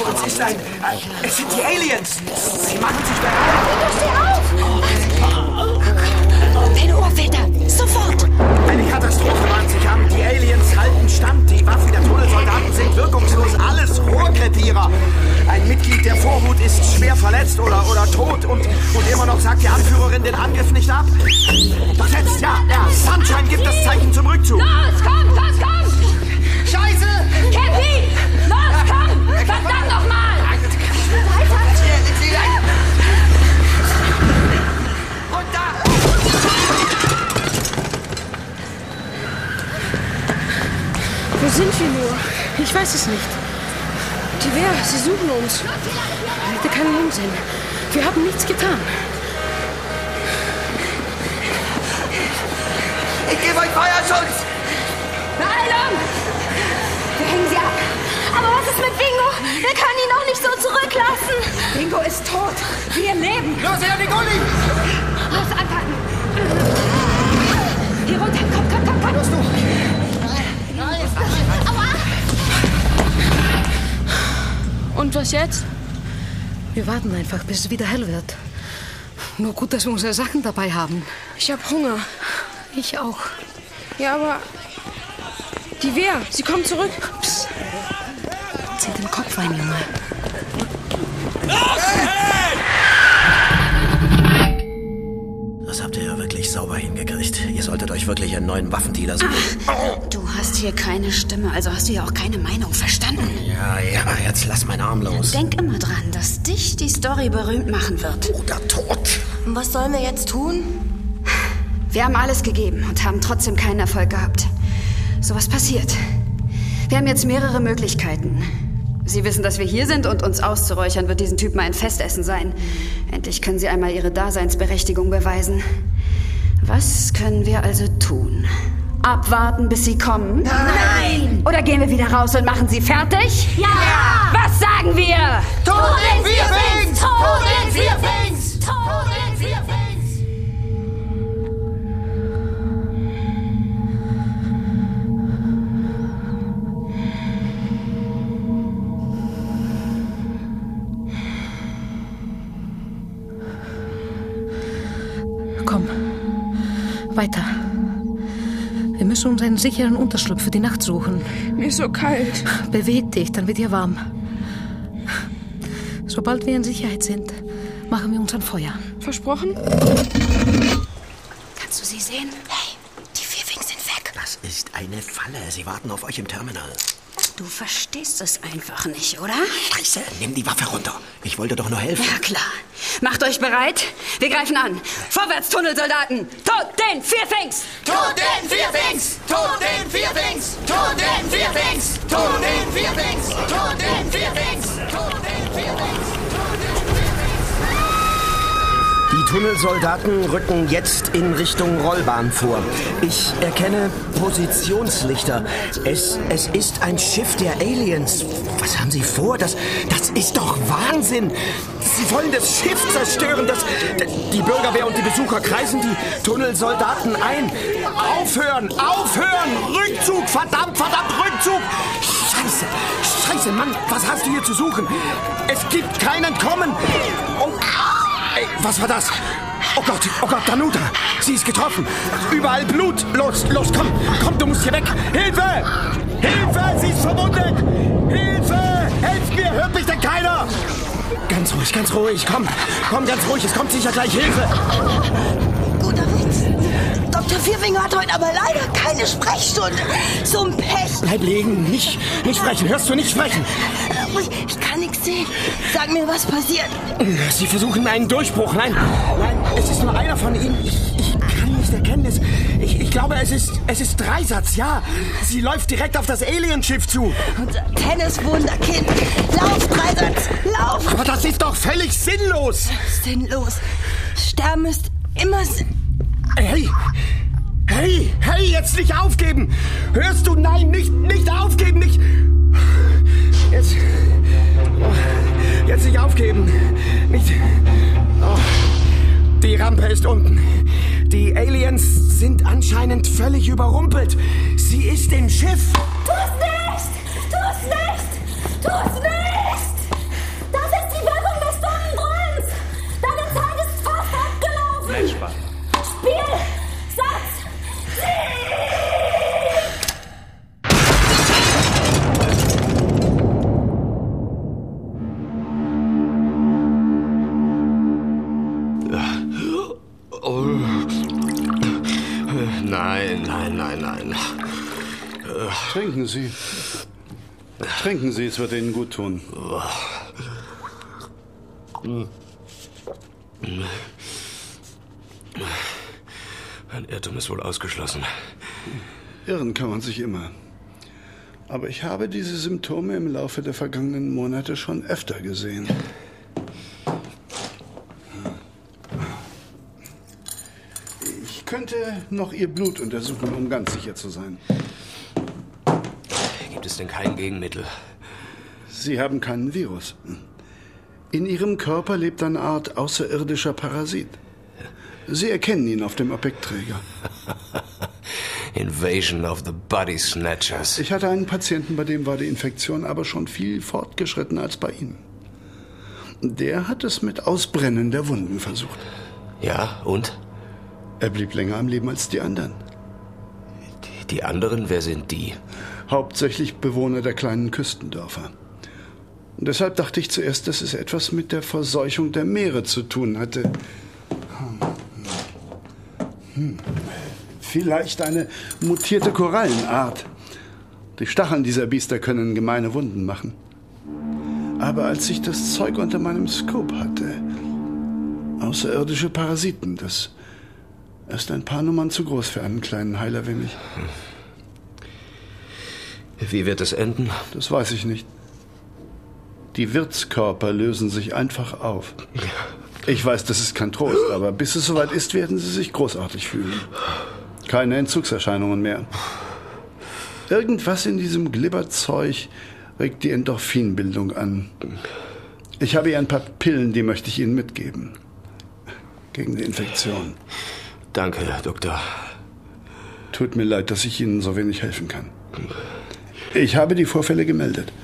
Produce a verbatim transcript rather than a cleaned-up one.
Vor uns ist ein... ein es sind die Aliens. Sie machen sich bereit. Steh auf! Ein Ohrfilter! Sofort! Eine Katastrophe bahnt sich an. Die Aliens halten stand. Die Waffen der Tunnelsoldaten sind wirkungslos. Alles Rohrkrepierer. Ein Mitglied der Vorhut ist schwer verletzt oder, oder tot. Und, und immer noch sagt die Anführerin den Angriff nicht ab. Doch jetzt, ja, ja. Sunshine gibt das Zeichen zum Rückzug. Los, komm, los, komm! Scheiße! Cappy! Los, komm! Verdammt nochmal! Und da! Wo sind wir nur? Ich weiß es nicht. Die Wehr, sie suchen uns. Hätte keinen Unsinn. Wir haben nichts getan. Ich gebe euch Feuerschutz! Beeilung! Wir hängen sie ab. Aber was ist mit Bingo? Wir können ihn auch nicht so zurücklassen. Bingo ist tot. Wir leben. Los, her, die Gulli! Los, anpacken. Hier runter. Komm, komm, komm, komm. Los, du! Aua! Und was jetzt? Wir warten einfach, bis es wieder hell wird. Nur gut, dass wir unsere Sachen dabei haben. Ich hab Hunger. Ich auch. Ja, aber... Die Wehr, sie kommt zurück. Psst. Zieh den Kopf ein, Junge. Das habt ihr ja wirklich sauber hingekriegt. Ihr solltet euch wirklich einen neuen Waffendealer suchen. Ach, du hast hier keine Stimme, also hast du ja auch keine Meinung verstanden. Ja, ja, jetzt lass meinen Arm los. Denk immer dran, dass dich die Story berühmt machen wird. Oder tot. Und was sollen wir jetzt tun? Wir haben alles gegeben und haben trotzdem keinen Erfolg gehabt. So was passiert. Wir haben jetzt mehrere Möglichkeiten. Sie wissen, dass wir hier sind und uns auszuräuchern wird diesen Typen ein Festessen sein. Endlich können Sie einmal Ihre Daseinsberechtigung beweisen. Was können wir also tun? Abwarten, bis Sie kommen? Nein! Oder gehen wir wieder raus und machen Sie fertig? Ja! Was sagen wir? Tod den Vierfings! Tod den Vierfings! Tod den Vierfings! Komm, weiter. Wir müssen uns einen sicheren Unterschlupf für die Nacht suchen. Mir ist so kalt. Beweg dich, dann wird dir warm. Sobald wir in Sicherheit sind, machen wir uns ein Feuer. Versprochen? Kannst du sie sehen? Hey, die Vierfings sind weg. Das ist eine Falle. Sie warten auf euch im Terminal. Du verstehst es einfach nicht, oder? Scheiße, nimm die Waffe runter. Ich wollte doch nur helfen. Ja, klar. Macht euch bereit. Wir greifen an. Vorwärts, Tunnelsoldaten! Tod den Vierfings! Tod den Vierfings! Tod den Vierfings! Tod den Vierfings! Tod den Vierfings! Tod den Vierfings! Tod den Vierfings! Die Tunnelsoldaten rücken jetzt in Richtung Rollbahn vor. Ich erkenne Positionslichter. Es, es ist ein Schiff der Aliens. Was haben Sie vor? Das, das ist doch Wahnsinn. Sie wollen das Schiff zerstören. Das, die Bürgerwehr und die Besucher kreisen die Tunnelsoldaten ein. Aufhören! Aufhören! Rückzug! Verdammt, verdammt, Rückzug! Scheiße! Scheiße, Mann! Was hast du hier zu suchen? Es gibt kein Entkommen! Oh, ey, was war das? Oh Gott, oh Gott, Danuta! Sie ist getroffen! Überall Blut! Los, los, komm! Komm, du musst hier weg! Hilfe! Hilfe! Sie ist verwundet! Hilfe! Helft mir! Hört mich denn keiner? Ganz ruhig, ganz ruhig. Komm, komm, ganz ruhig. Es kommt sicher gleich Hilfe. Guter Witz. Doktor Vierfinger hat heute aber leider keine Sprechstunde. So ein Pech. Bleib liegen. Nicht, nicht sprechen. Hörst du, nicht sprechen. Ich kann nichts sehen. Sag mir, was passiert. Sie versuchen einen Durchbruch. Nein, nein, es ist nur einer von ihnen. Ich, ich kann nicht erkennen. Es, ich, ich glaube, es ist, es ist Dreisatz, ja. Sie läuft direkt auf das Alienschiff zu. Unser Tenniswunderkind. Lauf, Dreisatz, lauf. Aber das ist doch völlig sinnlos. Sinnlos. Sterben ist immer Sinn. Hey, hey, hey, jetzt nicht aufgeben. Hörst du? Nein, nicht, nicht aufgeben, nicht... Jetzt... Oh, jetzt nicht aufgeben. Nicht... Oh, die Rampe ist unten. Die Aliens sind anscheinend völlig überrumpelt. Sie ist im Schiff. Tu es nicht! Tu es nicht! Tu es nicht! Trinken Sie. Trinken Sie, es wird Ihnen gut tun. Ein Irrtum ist wohl ausgeschlossen. Irren kann man sich immer. Aber ich habe diese Symptome im Laufe der vergangenen Monate schon öfter gesehen. Ich könnte noch Ihr Blut untersuchen, um ganz sicher zu sein. Gibt es denn kein Gegenmittel? Sie haben keinen Virus. In Ihrem Körper lebt eine Art außerirdischer Parasit. Sie erkennen ihn auf dem Objektträger. Invasion of the Body Snatchers. Ich hatte einen Patienten, bei dem war die Infektion aber schon viel fortgeschrittener als bei Ihnen. Der hat es mit Ausbrennen der Wunden versucht. Ja, und? Er blieb länger am Leben als die anderen. Die, die anderen, wer sind die? Hauptsächlich Bewohner der kleinen Küstendörfer. Und deshalb dachte ich zuerst, dass es etwas mit der Verseuchung der Meere zu tun hatte. Hm. Vielleicht eine mutierte Korallenart. Die Stacheln dieser Biester können gemeine Wunden machen. Aber als ich das Zeug unter meinem Scope hatte, außerirdische Parasiten, das ist ein paar Nummern zu groß für einen kleinen Heiler wie mich. Wie wird es enden? Das weiß ich nicht. Die Wirtskörper lösen sich einfach auf. Ich weiß, das ist kein Trost, aber bis es soweit ist, werden sie sich großartig fühlen. Keine Entzugserscheinungen mehr. Irgendwas in diesem Glibberzeug regt die Endorphinbildung an. Ich habe hier ein paar Pillen, die möchte ich Ihnen mitgeben. Gegen die Infektion. Danke, Doktor. Tut mir leid, dass ich Ihnen so wenig helfen kann. Ich habe die Vorfälle gemeldet.